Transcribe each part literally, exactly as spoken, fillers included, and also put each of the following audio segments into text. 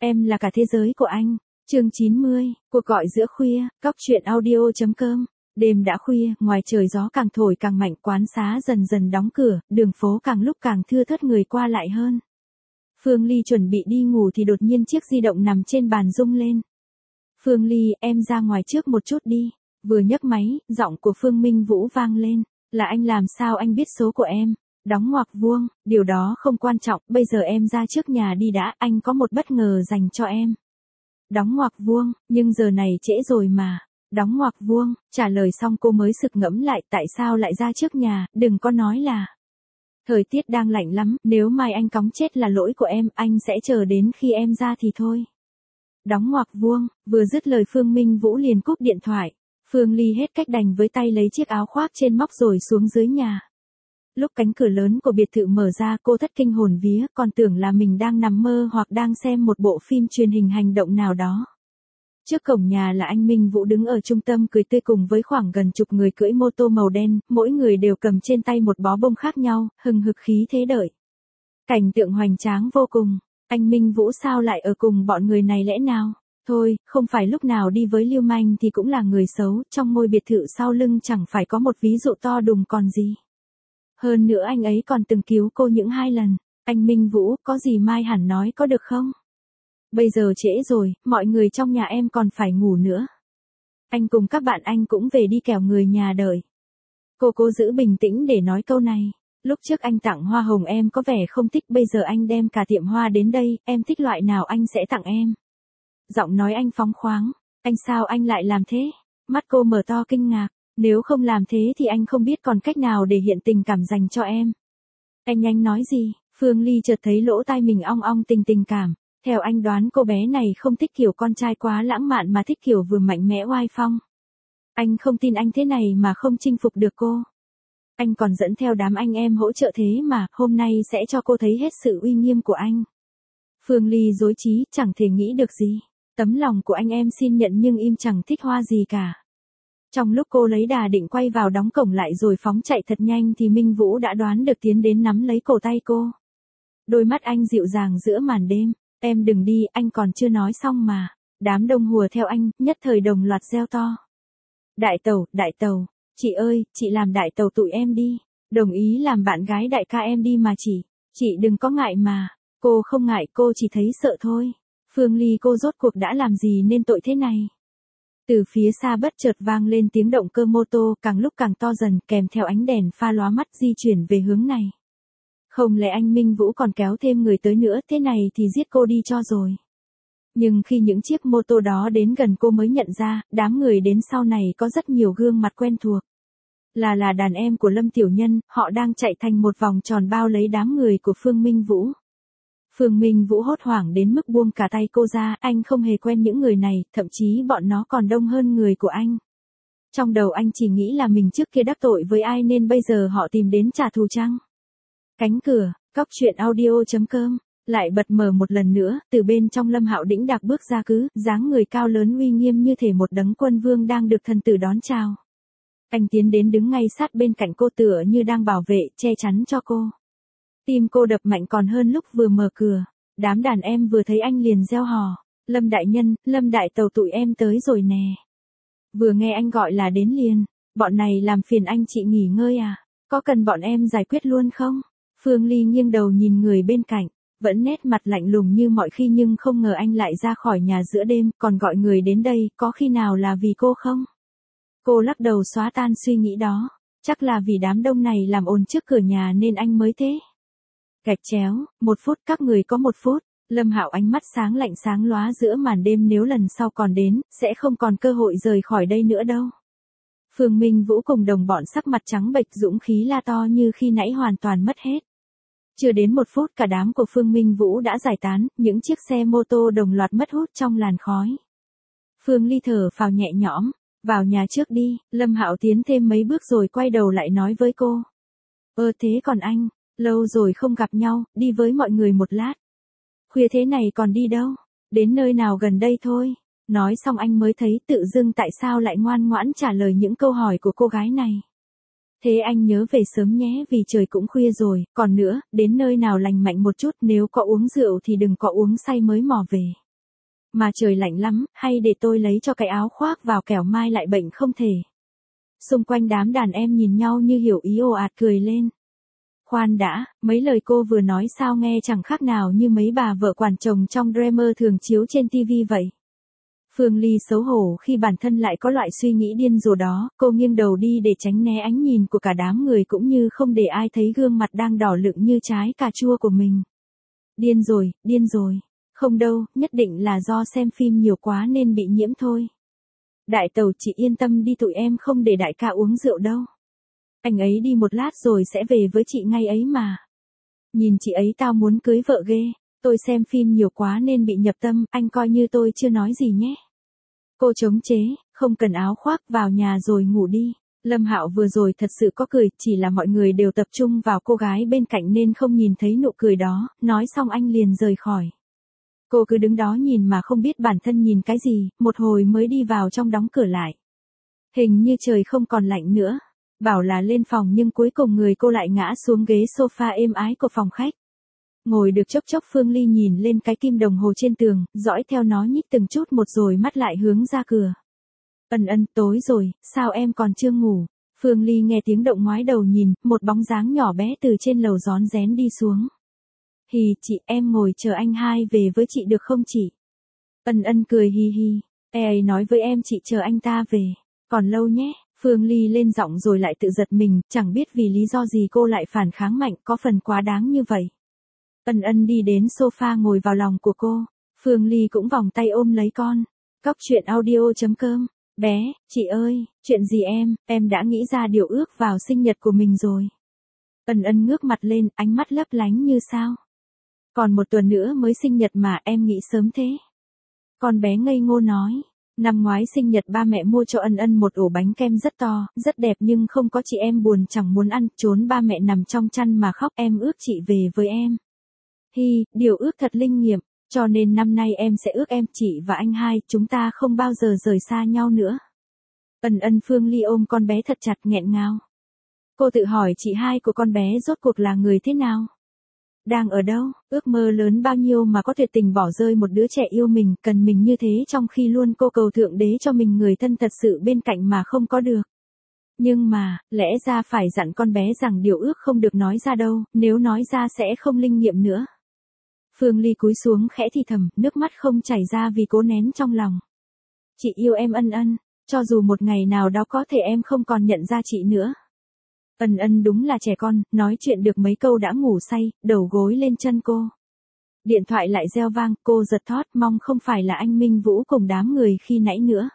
Em là cả thế giới của anh. Chương chín mươi, cuộc gọi giữa khuya, Cóc truyện audio chấm com. Đêm đã khuya, ngoài trời gió càng thổi càng mạnh, quán xá dần dần đóng cửa, đường phố càng lúc càng thưa thớt người qua lại hơn. Phương Ly chuẩn bị đi ngủ thì đột nhiên chiếc di động nằm trên bàn rung lên. Phương Ly, em ra ngoài trước một chút đi. Vừa nhấc máy, giọng của Phương Minh Vũ vang lên. Là anh, làm sao anh biết số của em? Đóng ngoặc vuông, điều đó không quan trọng, bây giờ em ra trước nhà đi đã, anh có một bất ngờ dành cho em. Đóng ngoặc vuông, nhưng giờ này trễ rồi mà. Đóng ngoặc vuông, trả lời xong cô mới sực ngẫm lại, tại sao lại ra trước nhà, đừng có nói là. Thời tiết đang lạnh lắm, nếu mai anh cóng chết là lỗi của em, anh sẽ chờ đến khi em ra thì thôi. Đóng ngoặc vuông, vừa dứt lời Phương Minh Vũ liền cúp điện thoại. Phương Ly hết cách đành với tay lấy chiếc áo khoác trên móc rồi xuống dưới nhà. Lúc cánh cửa lớn của biệt thự mở ra, cô thất kinh hồn vía, còn tưởng là mình đang nằm mơ hoặc đang xem một bộ phim truyền hình hành động nào đó. Trước cổng nhà là anh Minh Vũ đứng ở trung tâm cười tươi cùng với khoảng gần chục người cưỡi mô tô màu đen, mỗi người đều cầm trên tay một bó bông khác nhau, hừng hực khí thế đợi. Cảnh tượng hoành tráng vô cùng. Anh Minh Vũ sao lại ở cùng bọn người này lẽ nào? Thôi, không phải lúc nào đi với lưu manh thì cũng là người xấu, trong ngôi biệt thự sau lưng chẳng phải có một ví dụ to đùng còn gì. Hơn nữa anh ấy còn từng cứu cô những hai lần. Anh Minh Vũ, có gì mai hẳn nói có được không? Bây giờ trễ rồi, mọi người trong nhà em còn phải ngủ nữa. Anh cùng các bạn anh cũng về đi kẻo người nhà đợi. Cô cố giữ bình tĩnh để nói câu này. Lúc trước anh tặng hoa hồng em có vẻ không thích, bây giờ anh đem cả tiệm hoa đến đây, em thích loại nào anh sẽ tặng em. Giọng nói anh phóng khoáng. Anh sao anh lại làm thế? Mắt cô mở to kinh ngạc. Nếu không làm thế thì anh không biết còn cách nào để hiện tình cảm dành cho em. Anh nhanh nói gì? Phương Ly chợt thấy lỗ tai mình ong ong tình tình cảm. Theo anh đoán cô bé này không thích kiểu con trai quá lãng mạn mà thích kiểu vừa mạnh mẽ oai phong. Anh không tin anh thế này mà không chinh phục được cô. Anh còn dẫn theo đám anh em hỗ trợ thế mà, hôm nay sẽ cho cô thấy hết sự uy nghiêm của anh. Phương Ly rối trí, chẳng thể nghĩ được gì. Tấm lòng của anh em xin nhận nhưng im chẳng thích hoa gì cả. Trong lúc cô lấy đà định quay vào đóng cổng lại rồi phóng chạy thật nhanh thì Minh Vũ đã đoán được tiến đến nắm lấy cổ tay cô. Đôi mắt anh dịu dàng giữa màn đêm. Em đừng đi, anh còn chưa nói xong mà. Đám đông hùa theo anh, nhất thời đồng loạt reo to. Đại tẩu, đại tẩu, chị ơi, chị làm đại tẩu tụi em đi. Đồng ý làm bạn gái đại ca em đi mà chị. Chị đừng có ngại mà. Cô không ngại, cô chỉ thấy sợ thôi. Phương Ly, cô rốt cuộc đã làm gì nên tội thế này? Từ phía xa bất chợt vang lên tiếng động cơ mô tô, càng lúc càng to dần, kèm theo ánh đèn pha lóa mắt di chuyển về hướng này. Không lẽ anh Minh Vũ còn kéo thêm người tới nữa, thế này thì giết cô đi cho rồi. Nhưng khi những chiếc mô tô đó đến gần cô mới nhận ra, đám người đến sau này có rất nhiều gương mặt quen thuộc. Là là đàn em của Lâm Tiểu Nhân, họ đang chạy thành một vòng tròn bao lấy đám người của Phương Minh Vũ. Phương Minh Vũ hốt hoảng đến mức buông cả tay cô ra, anh không hề quen những người này, thậm chí bọn nó còn đông hơn người của anh. Trong đầu anh chỉ nghĩ là mình trước kia đắc tội với ai nên bây giờ họ tìm đến trả thù chăng? Cánh cửa, Cóc truyện audio chấm com, lại bật mở một lần nữa, từ bên trong Lâm Hạo đĩnh đạc bước ra cứ, dáng người cao lớn uy nghiêm như thể một đấng quân vương đang được thần tử đón chào. Anh tiến đến đứng ngay sát bên cạnh cô tựa như đang bảo vệ, che chắn cho cô. Tim cô đập mạnh còn hơn lúc vừa mở cửa, đám đàn em vừa thấy anh liền reo hò. Lâm đại nhân, Lâm đại tàu tụi em tới rồi nè. Vừa nghe anh gọi là đến liền, bọn này làm phiền anh chị nghỉ ngơi à, có cần bọn em giải quyết luôn không? Phương Ly nghiêng đầu nhìn người bên cạnh, vẫn nét mặt lạnh lùng như mọi khi nhưng không ngờ anh lại ra khỏi nhà giữa đêm, còn gọi người đến đây, có khi nào là vì cô không? Cô lắc đầu xóa tan suy nghĩ đó, chắc là vì đám đông này làm ồn trước cửa nhà nên anh mới thế. Gạch chéo, một phút, các người có một phút. Lâm Hạo ánh mắt sáng lạnh sáng lóa giữa màn đêm, nếu lần sau còn đến, sẽ không còn cơ hội rời khỏi đây nữa đâu. Phương Minh Vũ cùng đồng bọn sắc mặt trắng bệch, dũng khí la to như khi nãy hoàn toàn mất hết. Chưa đến một phút cả đám của Phương Minh Vũ đã giải tán, những chiếc xe mô tô đồng loạt mất hút trong làn khói. Phương Ly thở phào nhẹ nhõm, vào nhà trước đi. Lâm Hạo tiến thêm mấy bước rồi quay đầu lại nói với cô. Ơ thế còn anh, lâu rồi không gặp nhau, đi với mọi người một lát. Khuya thế này còn đi đâu? Đến nơi nào gần đây thôi. Nói xong anh mới thấy tự dưng tại sao lại ngoan ngoãn trả lời những câu hỏi của cô gái này. Thế anh nhớ về sớm nhé vì trời cũng khuya rồi, còn nữa, đến nơi nào lành mạnh một chút, nếu có uống rượu thì đừng có uống say mới mò về. Mà trời lạnh lắm, hay để tôi lấy cho cái áo khoác vào kẻo mai lại bệnh không thể. Xung quanh đám đàn em nhìn nhau như hiểu ý ồ ạt cười lên. Khoan đã, mấy lời cô vừa nói sao nghe chẳng khác nào như mấy bà vợ quản chồng trong drama thường chiếu trên ti vi vậy. Phương Ly xấu hổ khi bản thân lại có loại suy nghĩ điên rồ đó, cô nghiêng đầu đi để tránh né ánh nhìn của cả đám người cũng như không để ai thấy gương mặt đang đỏ lựng như trái cà chua của mình. Điên rồi, điên rồi. Không đâu, nhất định là do xem phim nhiều quá nên bị nhiễm thôi. Đại tẩu chị yên tâm đi, tụi em không để đại ca uống rượu đâu. Anh ấy đi một lát rồi sẽ về với chị ngay ấy mà. Nhìn chị ấy tao muốn cưới vợ ghê. Tôi xem phim nhiều quá nên bị nhập tâm, anh coi như tôi chưa nói gì nhé. Cô chống chế, không cần áo khoác, vào nhà rồi ngủ đi. Lâm Hạo vừa rồi thật sự có cười, chỉ là mọi người đều tập trung vào cô gái bên cạnh nên không nhìn thấy nụ cười đó, nói xong anh liền rời khỏi. Cô cứ đứng đó nhìn mà không biết bản thân nhìn cái gì, một hồi mới đi vào trong đóng cửa lại. Hình như trời không còn lạnh nữa. Bảo là lên phòng nhưng cuối cùng người cô lại ngã xuống ghế sofa êm ái của phòng khách. Ngồi được chốc chốc Phương Ly nhìn lên cái kim đồng hồ trên tường, dõi theo nó nhích từng chút một rồi mắt lại hướng ra cửa. Ân ân, tối rồi, sao em còn chưa ngủ? Phương Ly nghe tiếng động ngoái đầu nhìn, một bóng dáng nhỏ bé từ trên lầu rón rén đi xuống. Hì, chị, em ngồi chờ anh hai về với chị được không chị? Ân ân cười hi hi, e ấy nói với em chị chờ anh ta về, còn lâu nhé. Phương Ly lên giọng rồi lại tự giật mình, chẳng biết vì lý do gì cô lại phản kháng mạnh, có phần quá đáng như vậy. Ân ân đi đến sofa ngồi vào lòng của cô, Phương Ly cũng vòng tay ôm lấy con. Cóc truyện audio chấm com. Bé, chị ơi, chuyện gì em, em đã nghĩ ra điều ước vào sinh nhật của mình rồi. Ân ân ngước mặt lên, ánh mắt lấp lánh như sao. Còn một tuần nữa mới sinh nhật mà em nghĩ sớm thế. Con bé ngây ngô nói. Năm ngoái sinh nhật ba mẹ mua cho ân ân một ổ bánh kem rất to, rất đẹp nhưng không có chị em buồn chẳng muốn ăn, trốn ba mẹ nằm trong chăn mà khóc, em ước chị về với em. Hi, điều ước thật linh nghiệm, cho nên năm nay em sẽ ước em, chị và anh hai, chúng ta không bao giờ rời xa nhau nữa. Ân ân Phương Ly ôm con bé thật chặt nghẹn ngào. Cô tự hỏi chị hai của con bé rốt cuộc là người thế nào? Đang ở đâu, ước mơ lớn bao nhiêu mà có thể tình bỏ rơi một đứa trẻ yêu mình, cần mình như thế trong khi luôn cô cầu thượng đế cho mình người thân thật sự bên cạnh mà không có được. Nhưng mà, lẽ ra phải dặn con bé rằng điều ước không được nói ra đâu, nếu nói ra sẽ không linh nghiệm nữa. Phương Ly cúi xuống khẽ thì thầm, nước mắt không chảy ra vì cố nén trong lòng. Chị yêu em ân ân, cho dù một ngày nào đó có thể em không còn nhận ra chị nữa. Ân ân đúng là trẻ con, nói chuyện được mấy câu đã ngủ say, đầu gối lên chân cô. Điện thoại lại reo vang, cô giật thót, mong không phải là anh Minh Vũ cùng đám người khi nãy nữa.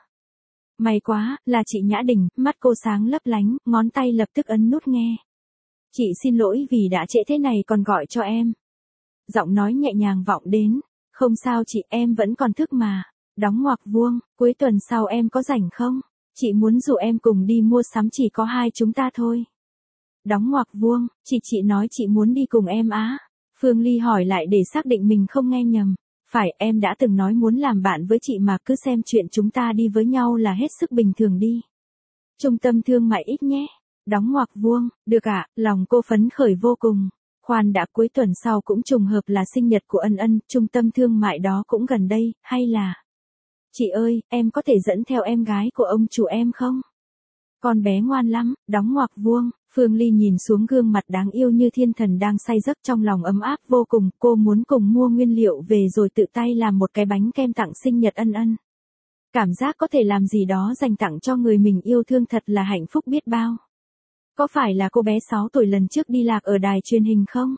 May quá, là chị Nhã Đình, mắt cô sáng lấp lánh, ngón tay lập tức ấn nút nghe. Chị xin lỗi vì đã trễ thế này còn gọi cho em. Giọng nói nhẹ nhàng vọng đến, không sao chị, em vẫn còn thức mà. Đóng ngoặc vuông, cuối tuần sau em có rảnh không? Chị muốn rủ em cùng đi mua sắm, chỉ có hai chúng ta thôi. Đóng ngoặc vuông, chị chị nói chị muốn đi cùng em á. Phương Ly hỏi lại để xác định mình không nghe nhầm. Phải, em đã từng nói muốn làm bạn với chị mà, cứ xem chuyện chúng ta đi với nhau là hết sức bình thường đi. Trung tâm thương mại ít nhé. Đóng ngoặc vuông, được ạ, à, lòng cô phấn khởi vô cùng. Khoan đã, cuối tuần sau cũng trùng hợp là sinh nhật của ân ân, trung tâm thương mại đó cũng gần đây, hay là... Chị ơi, em có thể dẫn theo em gái của ông chủ em không? Con bé ngoan lắm, đóng ngoặc vuông, Phương Ly nhìn xuống gương mặt đáng yêu như thiên thần đang say giấc, trong lòng ấm áp vô cùng, cô muốn cùng mua nguyên liệu về rồi tự tay làm một cái bánh kem tặng sinh nhật ân ân. Cảm giác có thể làm gì đó dành tặng cho người mình yêu thương thật là hạnh phúc biết bao. Có phải là cô bé sáu tuổi lần trước đi lạc ở đài truyền hình không?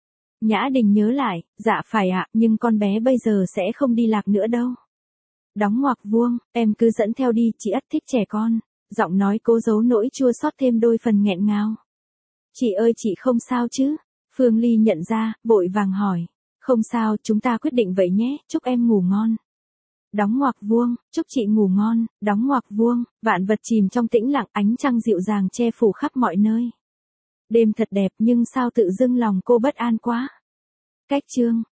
Nhã Đình nhớ lại, dạ phải ạ, nhưng con bé bây giờ sẽ không đi lạc nữa đâu. Đóng ngoặc vuông, em cứ dẫn theo đi, chị ắt thích trẻ con. Giọng nói cố giấu nỗi chua xót thêm đôi phần nghẹn ngào. Chị ơi chị không sao chứ? Phương Ly nhận ra, vội vàng hỏi. Không sao, chúng ta quyết định vậy nhé, chúc em ngủ ngon. Đóng ngoặc vuông, chúc chị ngủ ngon, đóng ngoặc vuông, vạn vật chìm trong tĩnh lặng, ánh trăng dịu dàng che phủ khắp mọi nơi. Đêm thật đẹp nhưng sao tự dưng lòng cô bất an quá. Cách chương.